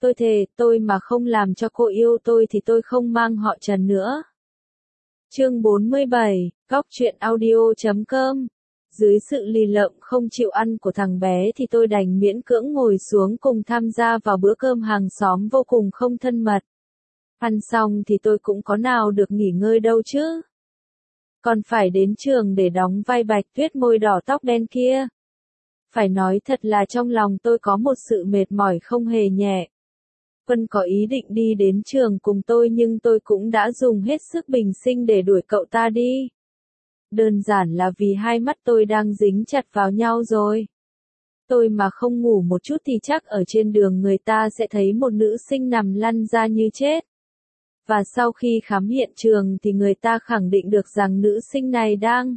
Tôi thề, tôi mà không làm cho cô yêu tôi thì tôi không mang họ Trần nữa. Chương 47, Góc truyện audio.com. Dưới sự lì lợm không chịu ăn của thằng bé thì tôi đành miễn cưỡng ngồi xuống cùng tham gia vào bữa cơm hàng xóm vô cùng không thân mật. Ăn xong thì tôi cũng có nào được nghỉ ngơi đâu chứ. Còn phải đến trường để đóng vai Bạch Tuyết môi đỏ tóc đen kia. Phải nói thật là trong lòng tôi có một sự mệt mỏi không hề nhẹ. Quân có ý định đi đến trường cùng tôi nhưng tôi cũng đã dùng hết sức bình sinh để đuổi cậu ta đi. Đơn giản là vì hai mắt tôi đang dính chặt vào nhau rồi. Tôi mà không ngủ một chút thì chắc ở trên đường người ta sẽ thấy một nữ sinh nằm lăn ra như chết. Và sau khi khám hiện trường thì người ta khẳng định được rằng nữ sinh này đang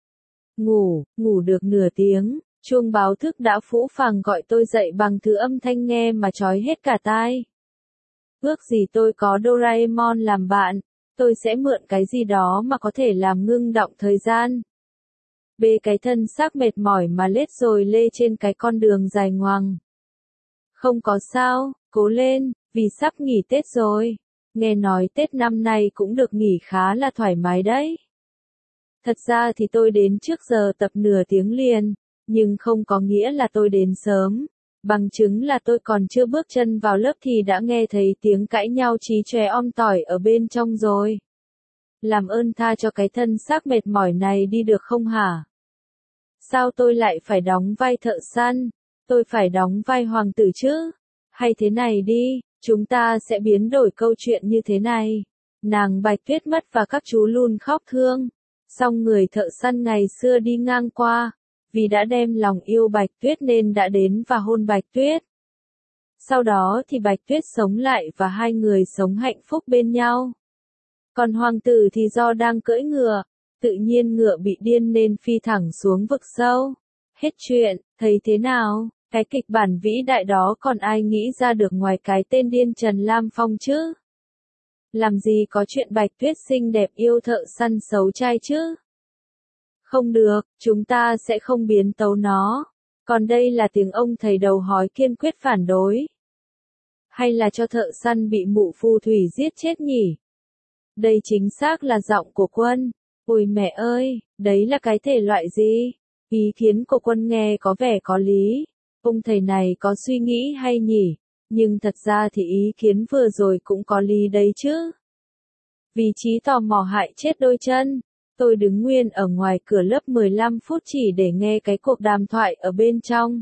ngủ được nửa tiếng. Chuông báo thức đã phũ phàng gọi tôi dậy bằng thứ âm thanh nghe mà chói hết cả tai. Ước gì tôi có Doraemon làm bạn, tôi sẽ mượn cái gì đó mà có thể làm ngưng đọng thời gian. Bê cái thân xác mệt mỏi mà lết rồi lê trên cái con đường dài ngoằng. Không có sao, cố lên, vì sắp nghỉ Tết rồi. Nghe nói Tết năm nay cũng được nghỉ khá là thoải mái đấy. Thật ra thì tôi đến trước giờ tập nửa tiếng liền, nhưng không có nghĩa là tôi đến sớm. Bằng chứng là tôi còn chưa bước chân vào lớp thì đã nghe thấy tiếng cãi nhau chí chóe om tỏi ở bên trong rồi. Làm ơn tha cho cái thân xác mệt mỏi này đi được không hả? Sao tôi lại phải đóng vai thợ săn? Tôi phải đóng vai hoàng tử chứ? Hay thế này đi, chúng ta sẽ biến đổi câu chuyện như thế này. Nàng Bạch Tuyết mất và các chú luôn khóc thương. Xong người thợ săn ngày xưa đi ngang qua. Vì đã đem lòng yêu Bạch Tuyết nên đã đến và hôn Bạch Tuyết. Sau đó thì Bạch Tuyết sống lại và hai người sống hạnh phúc bên nhau. Còn hoàng tử thì do đang cưỡi ngựa, tự nhiên ngựa bị điên nên phi thẳng xuống vực sâu. Hết chuyện, thấy thế nào? Cái kịch bản vĩ đại đó còn ai nghĩ ra được ngoài cái tên điên Trần Lam Phong chứ? Làm gì có chuyện Bạch Tuyết xinh đẹp yêu thợ săn xấu trai chứ? Không được, chúng ta sẽ không biến tấu nó. Còn đây là tiếng ông thầy đầu hói kiên quyết phản đối. Hay là cho thợ săn bị mụ phù thủy giết chết nhỉ? Đây chính xác là giọng của Quân. Ôi mẹ ơi, đấy là cái thể loại gì? Ý kiến của Quân nghe có vẻ có lý. Ông thầy này có suy nghĩ hay nhỉ? Nhưng thật ra thì ý kiến vừa rồi cũng có lý đấy chứ. Vì trí tò mò hại chết đôi chân. Tôi đứng nguyên ở ngoài cửa lớp 15 phút chỉ để nghe cái cuộc đàm thoại ở bên trong.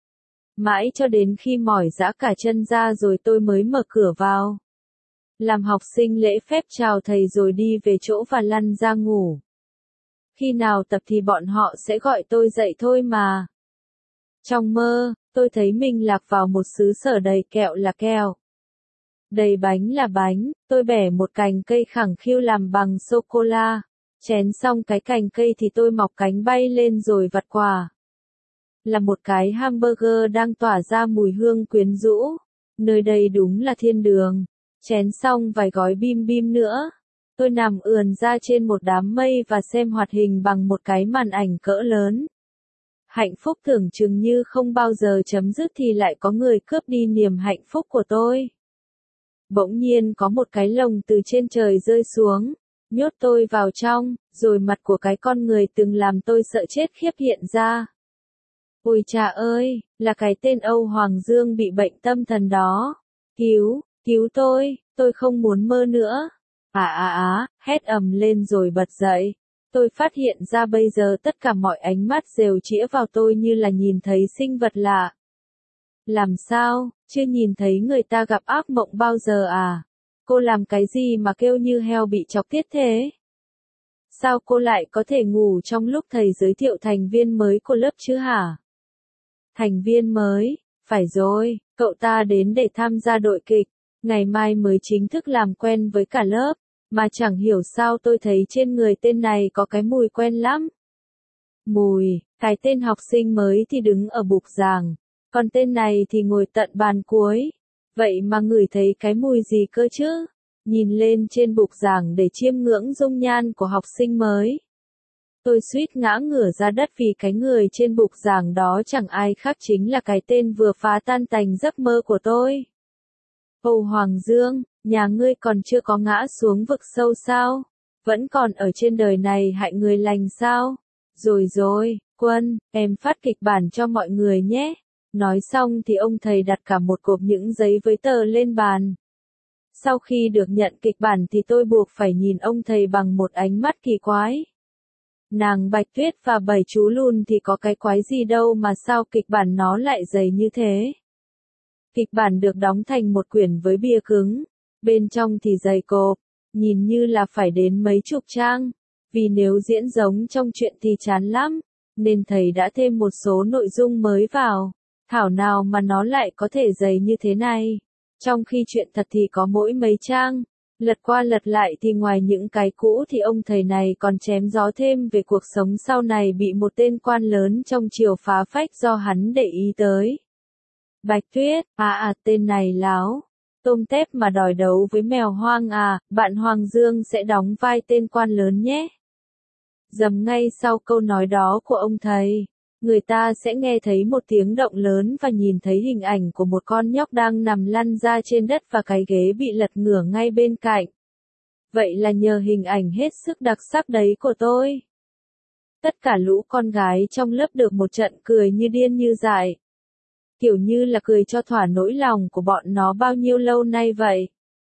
Mãi cho đến khi mỏi rã cả chân ra rồi tôi mới mở cửa vào. Làm học sinh lễ phép chào thầy rồi đi về chỗ và lăn ra ngủ. Khi nào tập thì bọn họ sẽ gọi tôi dậy thôi mà. Trong mơ, tôi thấy mình lạc vào một xứ sở đầy kẹo là kẹo. Đầy bánh là bánh, tôi bẻ một cành cây khẳng khiu làm bằng sô-cô-la. Chén xong cái cành cây thì tôi mọc cánh bay lên rồi vặt quả. Là một cái hamburger đang tỏa ra mùi hương quyến rũ. Nơi đây đúng là thiên đường. Chén xong vài gói bim bim nữa. Tôi nằm ườn ra trên một đám mây và xem hoạt hình bằng một cái màn ảnh cỡ lớn. Hạnh phúc tưởng chừng như không bao giờ chấm dứt thì lại có người cướp đi niềm hạnh phúc của tôi. Bỗng nhiên có một cái lồng từ trên trời rơi xuống. Nhốt tôi vào trong, rồi mặt của cái con người từng làm tôi sợ chết khiếp hiện ra. Ôi cha ơi, là cái tên Âu Hoàng Dương bị bệnh tâm thần đó. Cứu tôi không muốn mơ nữa. Hét ầm lên rồi bật dậy. Tôi phát hiện ra bây giờ tất cả mọi ánh mắt đều chĩa vào tôi như là nhìn thấy sinh vật lạ. Làm sao, chưa nhìn thấy người ta gặp ác mộng bao giờ à? Cô làm cái gì mà kêu như heo bị chọc tiết thế? Sao cô lại có thể ngủ trong lúc thầy giới thiệu thành viên mới của lớp chứ hả? Thành viên mới, phải rồi, cậu ta đến để tham gia đội kịch, ngày mai mới chính thức làm quen với cả lớp, mà chẳng hiểu sao tôi thấy trên người tên này có cái mùi quen lắm. Cái tên học sinh mới thì đứng ở bục giảng, còn tên này thì ngồi tận bàn cuối. Vậy mà ngửi thấy cái mùi gì cơ chứ? Nhìn lên trên bục giảng để chiêm ngưỡng dung nhan của học sinh mới. Tôi suýt ngã ngửa ra đất vì cái người trên bục giảng đó chẳng ai khác chính là cái tên vừa phá tan tành giấc mơ của tôi. Âu Hoàng Dương, nhà ngươi còn chưa có ngã xuống vực sâu sao? Vẫn còn ở trên đời này hại người lành sao? Rồi rồi, Quân, em phát kịch bản cho mọi người nhé. Nói xong thì ông thầy đặt cả một cộp những giấy với tờ lên bàn. Sau khi được nhận kịch bản thì tôi buộc phải nhìn ông thầy bằng một ánh mắt kỳ quái. Nàng Bạch Tuyết và 7 chú lùn thì có cái quái gì đâu mà sao kịch bản nó lại dày như thế. Kịch bản được đóng thành một quyển với bìa cứng, bên trong thì dày cộp, nhìn như là phải đến mấy chục trang, vì nếu diễn giống trong truyện thì chán lắm, nên thầy đã thêm một số nội dung mới vào, thảo nào mà nó lại có thể dày như thế này, trong khi truyện thật thì có mỗi mấy trang. Lật qua lật lại thì ngoài những cái cũ thì ông thầy này còn chém gió thêm về cuộc sống sau này bị một tên quan lớn trong triều phá phách do hắn để ý tới. Bạch Tuyết, tên này láo. Tôm tép mà đòi đấu với mèo hoang à, bạn Hoàng Dương sẽ đóng vai tên quan lớn nhé. Dầm ngay sau câu nói đó của ông thầy, người ta sẽ nghe thấy một tiếng động lớn và nhìn thấy hình ảnh của một con nhóc đang nằm lăn ra trên đất và cái ghế bị lật ngửa ngay bên cạnh. Vậy là nhờ hình ảnh hết sức đặc sắc đấy của tôi. Tất cả lũ con gái trong lớp được một trận cười như điên như dại. Kiểu như là cười cho thỏa nỗi lòng của bọn nó bao nhiêu lâu nay vậy.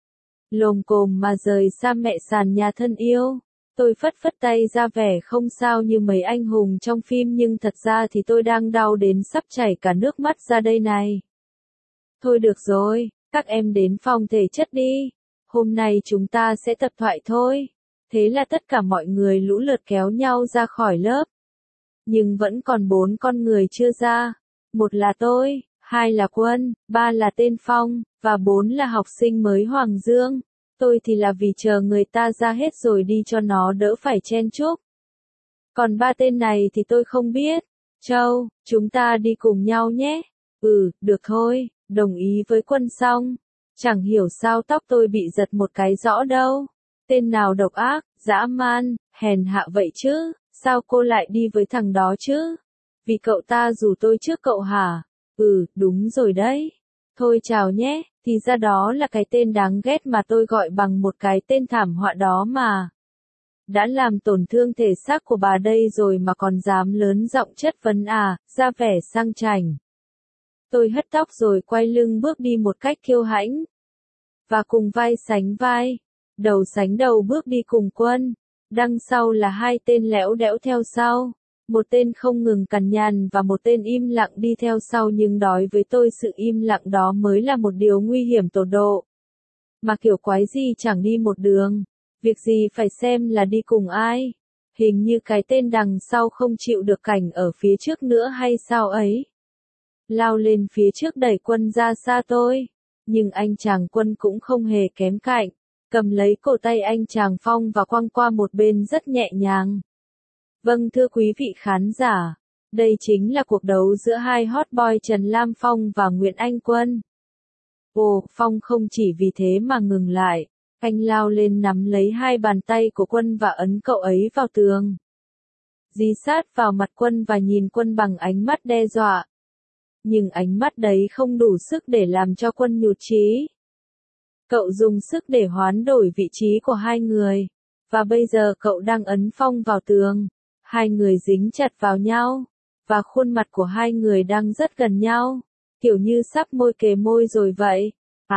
Lồm cồm mà rời xa mẹ sàn nhà thân yêu. Tôi phất phất tay ra vẻ không sao như mấy anh hùng trong phim nhưng thật ra thì tôi đang đau đến sắp chảy cả nước mắt ra đây này. Thôi được rồi, các em đến phòng thể chất đi. Hôm nay chúng ta sẽ tập thoại thôi. Thế là tất cả mọi người lũ lượt kéo nhau ra khỏi lớp. Nhưng vẫn còn 4 con người chưa ra. 1 là tôi, 2 là Quân, 3 là tên Phong, và 4 là học sinh mới Hoàng Dương. Tôi thì là vì chờ người ta ra hết rồi đi cho nó đỡ phải chen chúc. Còn 3 tên này thì tôi không biết. Châu, chúng ta đi cùng nhau nhé. Được thôi, đồng ý với Quân xong. Chẳng hiểu sao tóc tôi bị giật một cái rõ đâu. Tên nào độc ác, dã man, hèn hạ vậy chứ, sao cô lại đi với thằng đó chứ? Vì cậu ta rủ tôi trước cậu hả? Đúng rồi đấy. Thôi chào nhé, thì ra đó là cái tên đáng ghét mà tôi gọi bằng một cái tên thảm họa đó mà. Đã làm tổn thương thể xác của bà đây rồi mà còn dám lớn giọng chất vấn à, ra vẻ sang chảnh. Tôi hất tóc rồi quay lưng bước đi một cách kiêu hãnh. Và cùng vai sánh vai, đầu sánh đầu bước đi cùng Quân. Đằng sau là 2 tên lẽo đẽo theo sau. Một tên không ngừng cằn nhằn và một tên im lặng đi theo sau nhưng đói với tôi sự im lặng đó mới là một điều nguy hiểm tột độ. Mà kiểu quái gì chẳng đi một đường. Việc gì phải xem là đi cùng ai. Hình như cái tên đằng sau không chịu được cảnh ở phía trước nữa hay sao ấy. Lao lên phía trước đẩy Quân ra xa tôi. Nhưng anh chàng Quân cũng không hề kém cạnh. Cầm lấy cổ tay anh chàng Phong và quăng qua một bên rất nhẹ nhàng. Vâng thưa quý vị khán giả, đây chính là cuộc đấu giữa 2 hot boy Trần Lam Phong và Nguyễn Anh Quân. Ồ, Phong không chỉ vì thế mà ngừng lại, anh lao lên nắm lấy 2 bàn tay của Quân và ấn cậu ấy vào tường. Dí sát vào mặt Quân và nhìn Quân bằng ánh mắt đe dọa. Nhưng ánh mắt đấy không đủ sức để làm cho Quân nhụt chí. Cậu dùng sức để hoán đổi vị trí của 2 người, và bây giờ cậu đang ấn Phong vào tường. 2 người dính chặt vào nhau, và khuôn mặt của 2 người đang rất gần nhau, kiểu như sắp môi kề môi rồi vậy.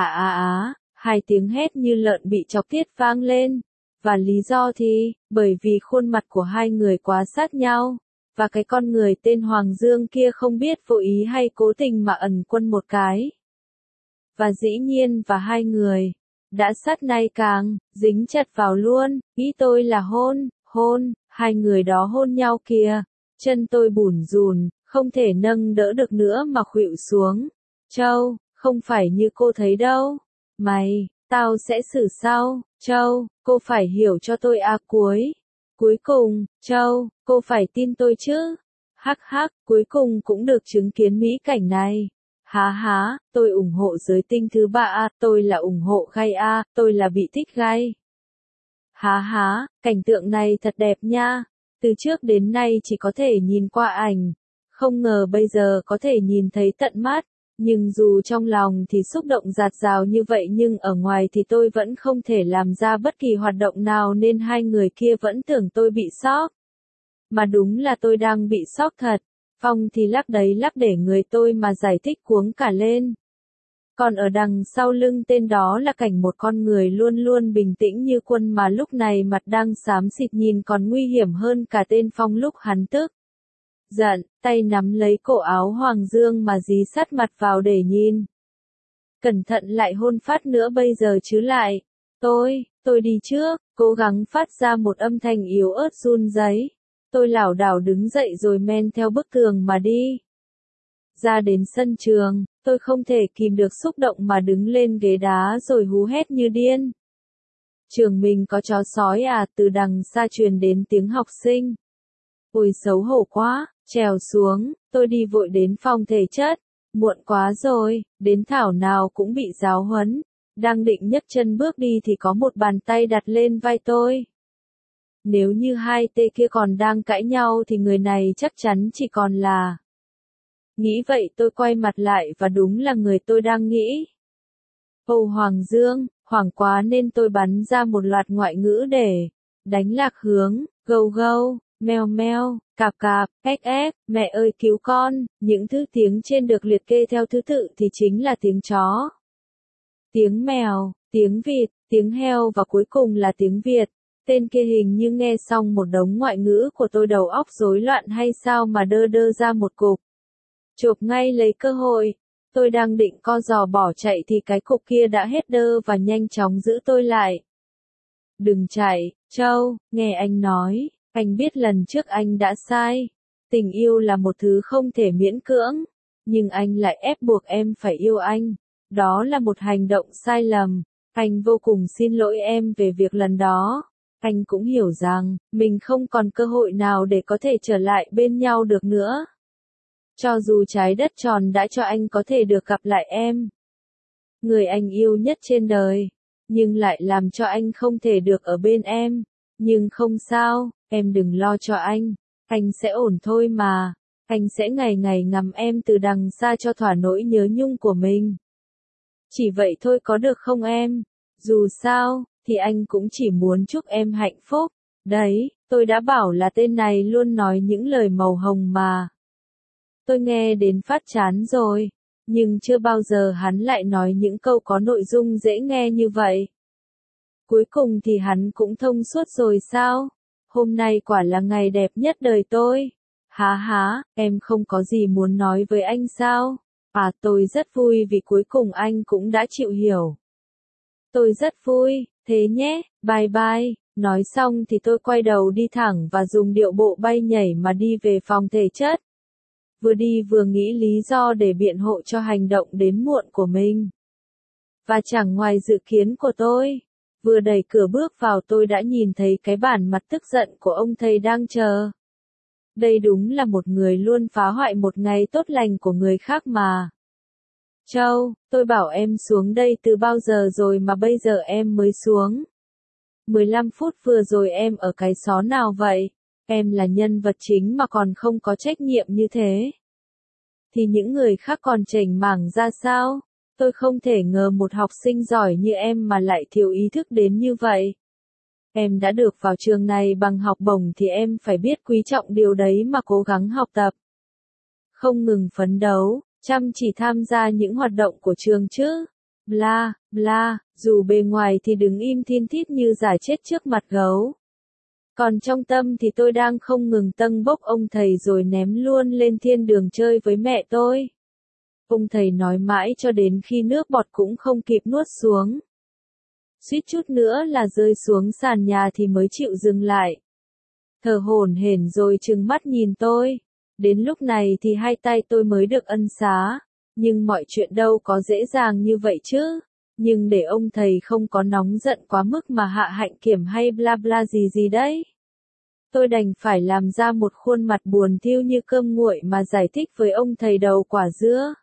2 tiếng hét như lợn bị chọc tiết vang lên, và lý do thì, bởi vì khuôn mặt của 2 người quá sát nhau, và cái con người tên Hoàng Dương kia không biết vô ý hay cố tình mà ẩn Quân một cái. Và dĩ nhiên và 2 người, đã sát nay càng, dính chặt vào luôn, ý tôi là hôn. 2 người đó hôn nhau kìa, chân tôi bủn rùn, không thể nâng đỡ được nữa mà khuỵu xuống. Châu, không phải như cô thấy đâu. Tao sẽ xử sau. Châu, cô phải hiểu cho tôi à. Cuối cùng, Châu, cô phải tin tôi chứ. Hắc, cuối cùng cũng được chứng kiến mỹ cảnh này. Há, tôi ủng hộ giới tinh thứ 3 à, tôi là ủng hộ gay à, tôi là bị thích gay. Há, cảnh tượng này thật đẹp nha. Từ trước đến nay chỉ có thể nhìn qua ảnh. Không ngờ bây giờ có thể nhìn thấy tận mắt. Nhưng dù trong lòng thì xúc động dạt dào như vậy nhưng ở ngoài thì tôi vẫn không thể làm ra bất kỳ hoạt động nào nên hai người kia vẫn tưởng tôi bị sốc. Mà đúng là tôi đang bị sốc thật. Phong thì lắc đấy lắc để người tôi mà giải thích cuống cả lên. Còn ở đằng sau lưng tên đó là cảnh một con người luôn luôn bình tĩnh như quân mà lúc này mặt đang xám xịt nhìn còn nguy hiểm hơn cả tên Phong lúc hắn tức. Giận, tay nắm lấy cổ áo Hoàng Dương mà dí sát mặt vào để nhìn. Cẩn thận lại hôn phát nữa bây giờ chứ lại. Tôi đi trước, cố gắng phát ra một âm thanh yếu ớt run rẩy. Tôi lảo đảo đứng dậy rồi men theo bức tường mà đi. Ra đến sân trường, tôi không thể kìm được xúc động mà đứng lên ghế đá rồi hú hét như điên. Trường mình có chó sói à? Từ đằng xa truyền đến tiếng học sinh. Ôi xấu hổ quá, trèo xuống, tôi đi vội đến phòng thể chất. Muộn quá rồi, đến thảo nào cũng bị giáo huấn. Đang định nhấc chân bước đi thì có một bàn tay đặt lên vai tôi. Nếu như hai tê kia còn đang cãi nhau thì người này chắc chắn chỉ còn là. Nghĩ vậy tôi quay mặt lại và đúng là người tôi đang nghĩ. Ồ Hoàng Dương, hoảng quá nên tôi bắn ra một loạt ngoại ngữ để đánh lạc hướng, gâu gâu, meo meo, cạp cạp, ếch ếch, mẹ ơi cứu con, những thứ tiếng trên được liệt kê theo thứ tự thì chính là tiếng chó, tiếng mèo, tiếng vịt, tiếng heo và cuối cùng là tiếng Việt. Tên kia hình như nghe xong một đống ngoại ngữ của tôi đầu óc rối loạn hay sao mà đơ đơ ra một cục. Chộp ngay lấy cơ hội. Tôi đang định co giò bỏ chạy thì cái cục kia đã hết đơ và nhanh chóng giữ tôi lại. Đừng chạy, Châu, nghe anh nói, anh biết lần trước anh đã sai. Tình yêu là một thứ không thể miễn cưỡng, nhưng anh lại ép buộc em phải yêu anh. Đó là một hành động sai lầm. Anh vô cùng xin lỗi em về việc lần đó. Anh cũng hiểu rằng, mình không còn cơ hội nào để có thể trở lại bên nhau được nữa. Cho dù trái đất tròn đã cho anh có thể được gặp lại em. Người anh yêu nhất trên đời. Nhưng lại làm cho anh không thể được ở bên em. Nhưng không sao, em đừng lo cho anh sẽ ổn thôi mà. Anh sẽ ngày ngày ngắm em từ đằng xa cho thỏa nỗi nhớ nhung của mình. Chỉ vậy thôi có được không em? Dù sao, thì anh cũng chỉ muốn chúc em hạnh phúc. Đấy, tôi đã bảo là tên này luôn nói những lời màu hồng mà. Tôi nghe đến phát chán rồi, nhưng chưa bao giờ hắn lại nói những câu có nội dung dễ nghe như vậy. Cuối cùng thì hắn cũng thông suốt rồi sao? Hôm nay quả là ngày đẹp nhất đời tôi. Há, em không có gì muốn nói với anh sao? À tôi rất vui vì cuối cùng anh cũng đã chịu hiểu. Tôi rất vui, thế nhé, bye bye. Nói xong thì tôi quay đầu đi thẳng và dùng điệu bộ bay nhảy mà đi về phòng thể chất. Vừa đi vừa nghĩ lý do để biện hộ cho hành động đến muộn của mình. Và chẳng ngoài dự kiến của tôi, vừa đẩy cửa bước vào tôi đã nhìn thấy cái bản mặt tức giận của ông thầy đang chờ. Đây đúng là một người luôn phá hoại một ngày tốt lành của người khác mà. Châu, tôi bảo em xuống đây từ bao giờ rồi mà bây giờ em mới xuống. 15 phút vừa rồi em ở cái xó nào vậy? Em là nhân vật chính mà còn không có trách nhiệm như thế. Thì những người khác còn chểnh mảng ra sao? Tôi không thể ngờ một học sinh giỏi như em mà lại thiếu ý thức đến như vậy. Em đã được vào trường này bằng học bổng thì em phải biết quý trọng điều đấy mà cố gắng học tập. Không ngừng phấn đấu, chăm chỉ tham gia những hoạt động của trường chứ. Bla, bla, dù bề ngoài thì đứng im thin thít như giả chết trước mặt gấu. Còn trong tâm thì tôi đang không ngừng tâng bốc ông thầy rồi ném luôn lên thiên đường chơi với mẹ tôi. Ông thầy nói mãi cho đến khi nước bọt cũng không kịp nuốt xuống. Suýt chút nữa là rơi xuống sàn nhà thì mới chịu dừng lại. Thở hổn hển rồi trừng mắt nhìn tôi. Đến lúc này thì hai tay tôi mới được ân xá. Nhưng mọi chuyện đâu có dễ dàng như vậy chứ. Nhưng để ông thầy không có nóng giận quá mức mà hạ hạnh kiểm hay bla bla gì gì đấy. Tôi đành phải làm ra một khuôn mặt buồn thiu như cơm nguội mà giải thích với ông thầy đầu quả dứa.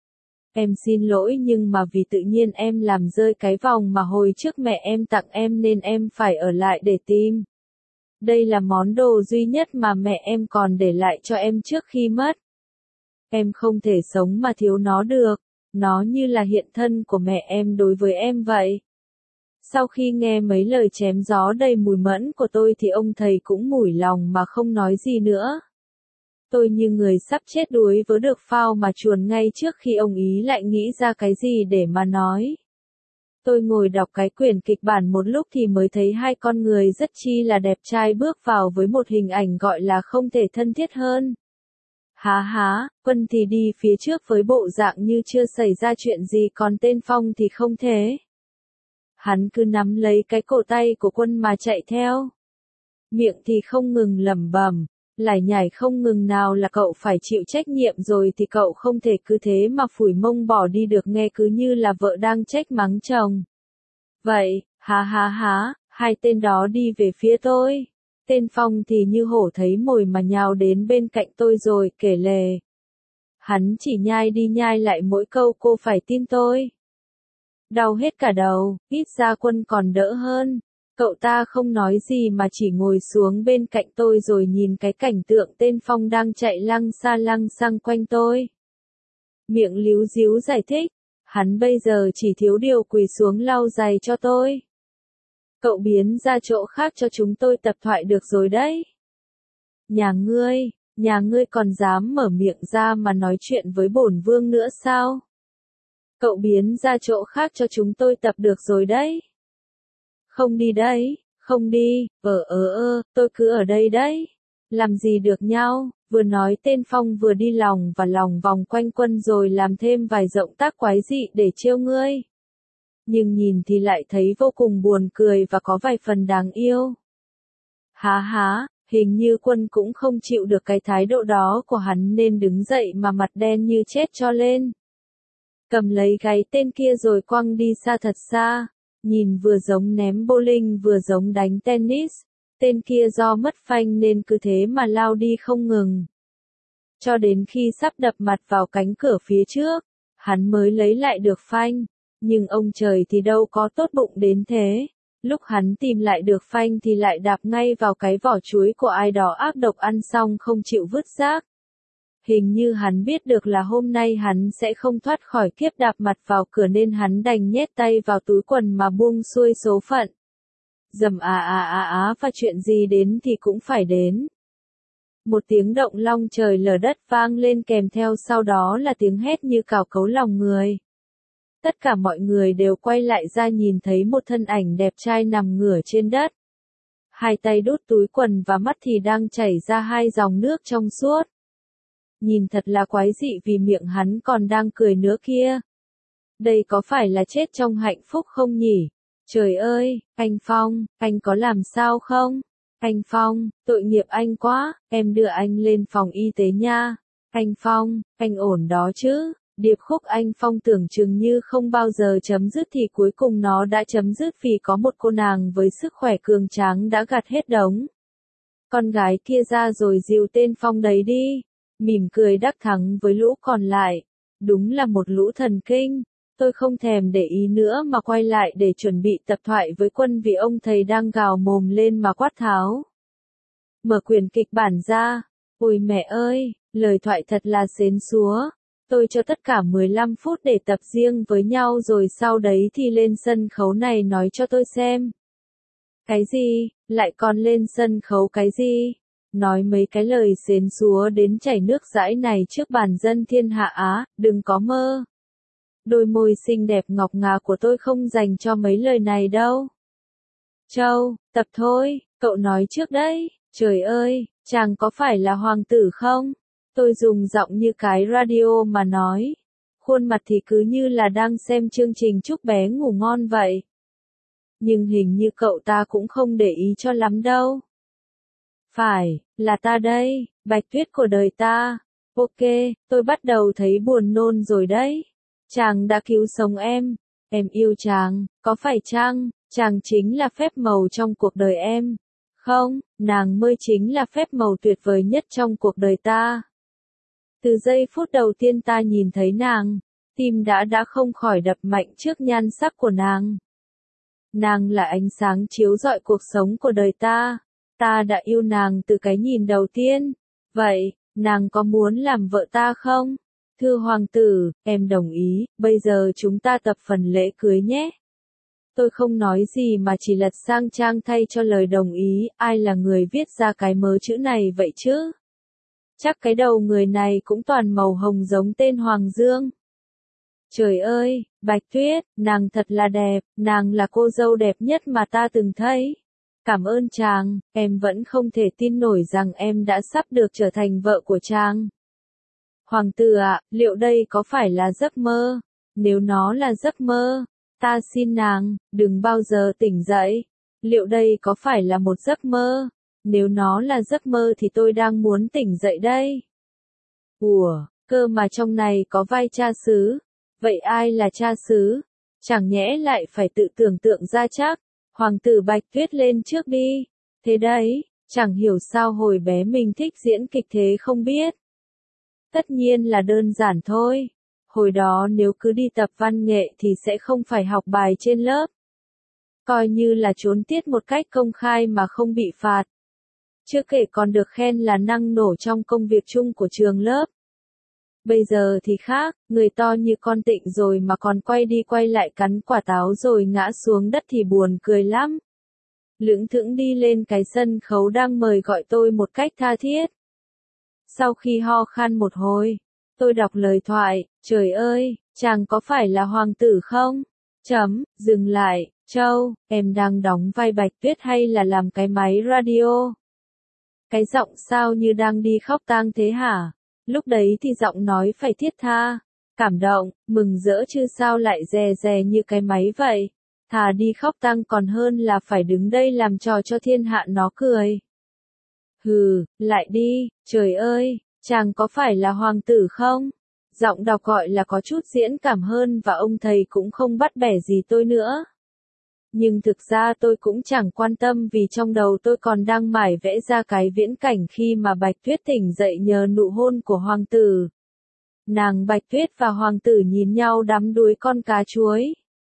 Em xin lỗi nhưng mà vì tự nhiên em làm rơi cái vòng mà hồi trước mẹ em tặng em nên em phải ở lại để tìm. Đây là món đồ duy nhất mà mẹ em còn để lại cho em trước khi mất. Em không thể sống mà thiếu nó được. Nó như là hiện thân của mẹ em đối với em vậy. Sau khi nghe mấy lời chém gió đầy mùi mẫn của tôi thì ông thầy cũng mủi lòng mà không nói gì nữa. Tôi như người sắp chết đuối vớ được phao mà chuồn ngay trước khi ông ý lại nghĩ ra cái gì để mà nói. Tôi ngồi đọc cái quyển kịch bản một lúc thì mới thấy hai con người rất chi là đẹp trai bước vào với một hình ảnh gọi là không thể thân thiết hơn. Há há, Quân thì đi phía trước với bộ dạng như chưa xảy ra chuyện gì còn tên Phong thì không thế. Hắn cứ nắm lấy cái cổ tay của Quân mà chạy theo. Miệng thì không ngừng lẩm bẩm, lải nhải không ngừng, nào là cậu phải chịu trách nhiệm rồi thì cậu không thể cứ thế mà phủi mông bỏ đi được, nghe cứ như là vợ đang trách mắng chồng. Vậy, há há há, hai tên đó đi về phía tôi. Tên Phong thì như hổ thấy mồi mà nhào đến bên cạnh tôi rồi kể lể. Hắn chỉ nhai đi nhai lại mỗi câu cô phải tin tôi. Đau hết cả đầu, ít ra Quân còn đỡ hơn. Cậu ta không nói gì mà chỉ ngồi xuống bên cạnh tôi rồi nhìn cái cảnh tượng tên Phong đang chạy lăng xăng quanh tôi. Miệng líu díu giải thích, hắn bây giờ chỉ thiếu điều quỳ xuống lau giày cho tôi. Cậu biến ra chỗ khác cho chúng tôi tập thoại được rồi đấy. Nhà ngươi còn dám mở miệng ra mà nói chuyện với bổn vương nữa sao? Cậu biến ra chỗ khác cho chúng tôi tập được rồi đấy. Không đi đấy, không đi, tôi cứ ở đây đấy. Làm gì được nhau, vừa nói tên Phong vừa đi lòng và lòng vòng quanh Quân rồi làm thêm vài động tác quái dị để trêu ngươi. Nhưng nhìn thì lại thấy vô cùng buồn cười và có vài phần đáng yêu. Há há, hình như Quân cũng không chịu được cái thái độ đó của hắn nên đứng dậy mà mặt đen như chết cho lên. Cầm lấy gáy tên kia rồi quăng đi xa thật xa. Nhìn vừa giống ném bowling vừa giống đánh tennis, tên kia do mất phanh nên cứ thế mà lao đi không ngừng. Cho đến khi sắp đập mặt vào cánh cửa phía trước, hắn mới lấy lại được phanh, nhưng ông trời thì đâu có tốt bụng đến thế. Lúc hắn tìm lại được phanh thì lại đạp ngay vào cái vỏ chuối của ai đó ác độc ăn xong không chịu vứt rác. Hình như hắn biết được là hôm nay hắn sẽ không thoát khỏi kiếp đạp mặt vào cửa nên hắn đành nhét tay vào túi quần mà buông xuôi số phận. Dầm và chuyện gì đến thì cũng phải đến. Một tiếng động long trời lở đất vang lên kèm theo sau đó là tiếng hét như cào cấu lòng người. Tất cả mọi người đều quay lại ra nhìn thấy một thân ảnh đẹp trai nằm ngửa trên đất. Hai tay đút túi quần và mắt thì đang chảy ra hai dòng nước trong suốt. Nhìn thật là quái dị vì miệng hắn còn đang cười nữa kia. Đây có phải là chết trong hạnh phúc không nhỉ? Trời ơi, anh Phong, anh có làm sao không? Anh Phong, tội nghiệp anh quá, em đưa anh lên phòng y tế nha. Anh Phong, anh ổn đó chứ? Điệp khúc anh Phong tưởng chừng như không bao giờ chấm dứt thì cuối cùng nó đã chấm dứt vì có một cô nàng với sức khỏe cường tráng đã gặt hết đống con gái kia ra rồi dìu tên Phong đấy đi. Mỉm cười đắc thắng với lũ còn lại. Đúng là một lũ thần kinh. Tôi không thèm để ý nữa mà quay lại để chuẩn bị tập thoại với Quân vì ông thầy đang gào mồm lên mà quát tháo. Mở quyển kịch bản ra. Ôi mẹ ơi, lời thoại thật là xến xúa. Tôi cho tất cả 15 phút để tập riêng với nhau rồi sau đấy thì lên sân khấu này nói cho tôi xem. Cái gì, lại còn lên sân khấu cái gì? Nói mấy cái lời xến xúa đến chảy nước dãi này trước bàn dân thiên hạ á, đừng có mơ. Đôi môi xinh đẹp ngọc ngà của tôi không dành cho mấy lời này đâu. Châu, tập thôi, cậu nói trước đấy, trời ơi, chàng có phải là hoàng tử không? Tôi dùng giọng như cái radio mà nói. Khuôn mặt thì cứ như là đang xem chương trình chúc bé ngủ ngon vậy. Nhưng hình như cậu ta cũng không để ý cho lắm đâu. Phải, là ta đây, Bạch Tuyết của đời ta. Ok, tôi bắt đầu thấy buồn nôn rồi đấy. Chàng đã cứu sống em yêu chàng, có phải chăng, chàng chính là phép màu trong cuộc đời em. Không, nàng mới chính là phép màu tuyệt vời nhất trong cuộc đời ta. Từ giây phút đầu tiên ta nhìn thấy nàng, tim đã không khỏi đập mạnh trước nhan sắc của nàng. Nàng là ánh sáng chiếu rọi cuộc sống của đời ta. Ta đã yêu nàng từ cái nhìn đầu tiên. Vậy, nàng có muốn làm vợ ta không? Thưa hoàng tử, em đồng ý, bây giờ chúng ta tập phần lễ cưới nhé. Tôi không nói gì mà chỉ lật sang trang thay cho lời đồng ý, ai là người viết ra cái mớ chữ này vậy chứ? Chắc cái đầu người này cũng toàn màu hồng giống tên Hoàng Dương. Trời ơi, Bạch Tuyết, nàng thật là đẹp, nàng là cô dâu đẹp nhất mà ta từng thấy. Cảm ơn chàng, em vẫn không thể tin nổi rằng em đã sắp được trở thành vợ của chàng. Hoàng tử ạ, liệu đây có phải là giấc mơ? Nếu nó là giấc mơ, ta xin nàng, đừng bao giờ tỉnh dậy. Liệu đây có phải là một giấc mơ? Nếu nó là giấc mơ thì tôi đang muốn tỉnh dậy đây. Ủa, cơ mà trong này có vai cha xứ. Vậy ai là cha xứ? Chẳng nhẽ lại phải tự tưởng tượng ra chắc. Hoàng tử Bạch Tuyết lên trước đi. Thế đấy, chẳng hiểu sao hồi bé mình thích diễn kịch thế không biết. Tất nhiên là đơn giản thôi. Hồi đó nếu cứ đi tập văn nghệ thì sẽ không phải học bài trên lớp. Coi như là trốn tiết một cách công khai mà không bị phạt. Chưa kể còn được khen là năng nổ trong công việc chung của trường lớp. Bây giờ thì khác, người to như con Tịnh rồi mà còn quay đi quay lại cắn quả táo rồi ngã xuống đất thì buồn cười lắm. Lững thững đi lên cái sân khấu đang mời gọi tôi một cách tha thiết. Sau khi ho khan một hồi, tôi đọc lời thoại, trời ơi, chàng có phải là hoàng tử không? Dừng lại, Châu, em đang đóng vai Bạch Tuyết hay là làm cái máy radio? Cái giọng sao như đang đi khóc tang thế hả? Lúc đấy thì giọng nói phải thiết tha, cảm động, mừng rỡ chứ sao lại rè rè như cái máy vậy. Thà đi khóc tang còn hơn là phải đứng đây làm trò cho thiên hạ nó cười. Hừ, lại đi, trời ơi, chàng có phải là hoàng tử không? Giọng đọc gọi là có chút diễn cảm hơn và ông thầy cũng không bắt bẻ gì tôi nữa. Nhưng thực ra tôi cũng chẳng quan tâm vì trong đầu tôi còn đang mải vẽ ra cái viễn cảnh khi mà Bạch Tuyết tỉnh dậy nhờ nụ hôn của hoàng tử. Nàng Bạch Tuyết và hoàng tử nhìn nhau đắm đuối con cá chuối.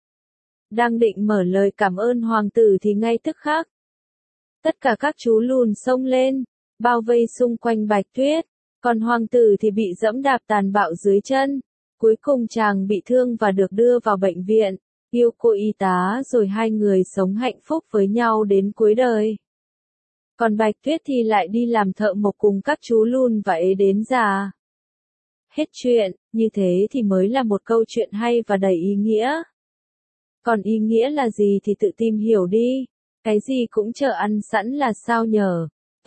Đang định mở lời cảm ơn hoàng tử thì ngay tức khắc. Tất cả các chú lùn xông lên, bao vây xung quanh Bạch Tuyết, còn hoàng tử thì bị dẫm đạp tàn bạo dưới chân. Cuối cùng chàng bị thương và được đưa vào bệnh viện. Yêu cô y tá rồi hai người sống hạnh phúc với nhau đến cuối đời. Còn Bạch Tuyết thì lại đi làm thợ mộc cùng các chú lùn và ế đến già. Hết chuyện, như thế thì mới là một câu chuyện hay và đầy ý nghĩa. Còn ý nghĩa là gì thì tự tìm hiểu đi. Cái gì cũng chờ ăn sẵn là sao nhở.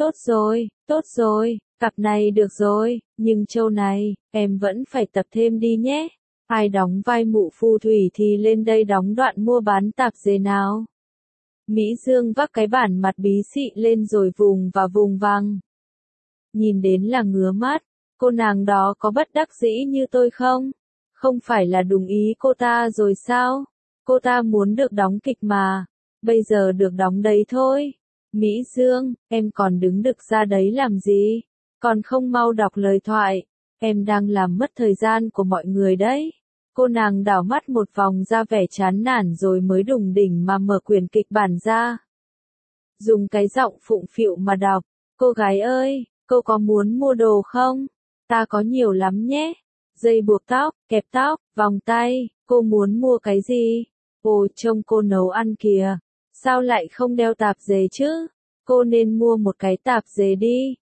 Tốt rồi, cặp này được rồi, nhưng Châu này, em vẫn phải tập thêm đi nhé. Ai đóng vai mụ phù thủy thì lên đây đóng đoạn mua bán tạp dề nào. Mỹ Dương vác cái bản mặt bí xị lên rồi vùng và vùng vằng. Nhìn đến là ngứa mắt, cô nàng đó có bất đắc dĩ như tôi không? Không phải là đúng ý cô ta rồi sao? Cô ta muốn được đóng kịch mà, bây giờ được đóng đấy thôi. Mỹ Dương, em còn đứng đực ra đấy làm gì? Còn không mau đọc lời thoại, em đang làm mất thời gian của mọi người đấy. Cô nàng đảo mắt một vòng ra vẻ chán nản rồi mới đùng đỉnh mà mở quyển kịch bản ra. Dùng cái giọng phụng phịu mà đọc, cô gái ơi, cô có muốn mua đồ không? Ta có nhiều lắm nhé. Dây buộc tóc, kẹp tóc, vòng tay, cô muốn mua cái gì? Ồ, trông cô nấu ăn kìa. Sao lại không đeo tạp dề chứ? Cô nên mua một cái tạp dề đi.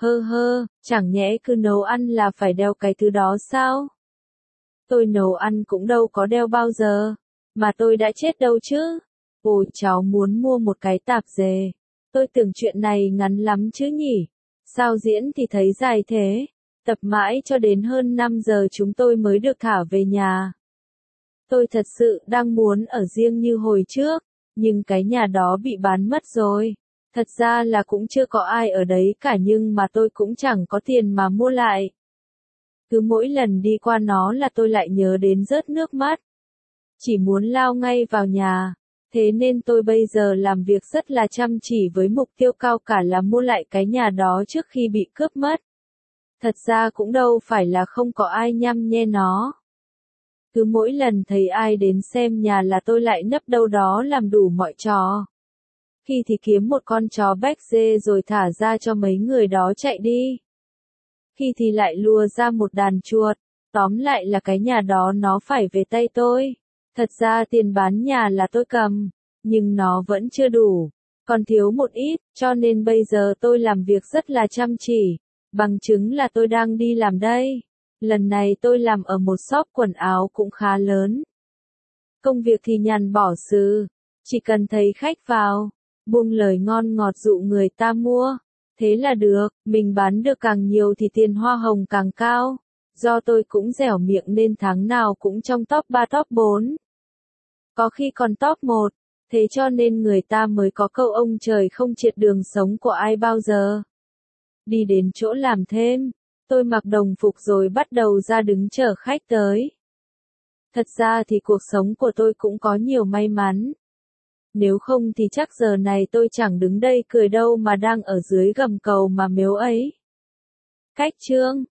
Chẳng nhẽ cứ nấu ăn là phải đeo cái thứ đó sao? Tôi nấu ăn cũng đâu có đeo bao giờ, mà tôi đã chết đâu chứ. Ồ, cháu muốn mua một cái tạp dề. Tôi tưởng chuyện này ngắn lắm chứ nhỉ. Sao diễn thì thấy dài thế. Tập mãi cho đến hơn 5 giờ chúng tôi mới được thả về nhà. Tôi thật sự đang muốn ở riêng như hồi trước, nhưng cái nhà đó bị bán mất rồi. Thật ra là cũng chưa có ai ở đấy cả nhưng mà tôi cũng chẳng có tiền mà mua lại. Cứ mỗi lần đi qua nó là tôi lại nhớ đến rớt nước mắt. Chỉ muốn lao ngay vào nhà. Thế nên tôi bây giờ làm việc rất là chăm chỉ với mục tiêu cao cả là mua lại cái nhà đó trước khi bị cướp mất. Thật ra cũng đâu phải là không có ai nhăm nhe nó. Cứ mỗi lần thấy ai đến xem nhà là tôi lại nấp đâu đó làm đủ mọi trò. Khi thì kiếm một con chó béc dê rồi thả ra cho mấy người đó chạy đi. Khi thì lại lùa ra một đàn chuột. Tóm lại là cái nhà đó nó phải về tay tôi. Thật ra tiền bán nhà là tôi cầm, nhưng nó vẫn chưa đủ, còn thiếu một ít, cho nên bây giờ tôi làm việc rất là chăm chỉ. Bằng chứng là tôi đang đi làm đây. Lần này tôi làm ở một shop quần áo cũng khá lớn. Công việc thì nhàn bỏ xứ, chỉ cần thấy khách vào, buông lời ngon ngọt dụ người ta mua. Thế là được, mình bán được càng nhiều thì tiền hoa hồng càng cao. Do tôi cũng dẻo miệng nên tháng nào cũng trong top 3 top 4. Có khi còn top 1, thế cho nên người ta mới có câu ông trời không triệt đường sống của ai bao giờ. Đi đến chỗ làm thêm, tôi mặc đồng phục rồi bắt đầu ra đứng chờ khách tới. Thật ra thì cuộc sống của tôi cũng có nhiều may mắn. Nếu không thì chắc giờ này tôi chẳng đứng đây cười đâu mà đang ở dưới gầm cầu mà mếu ấy. Cách chương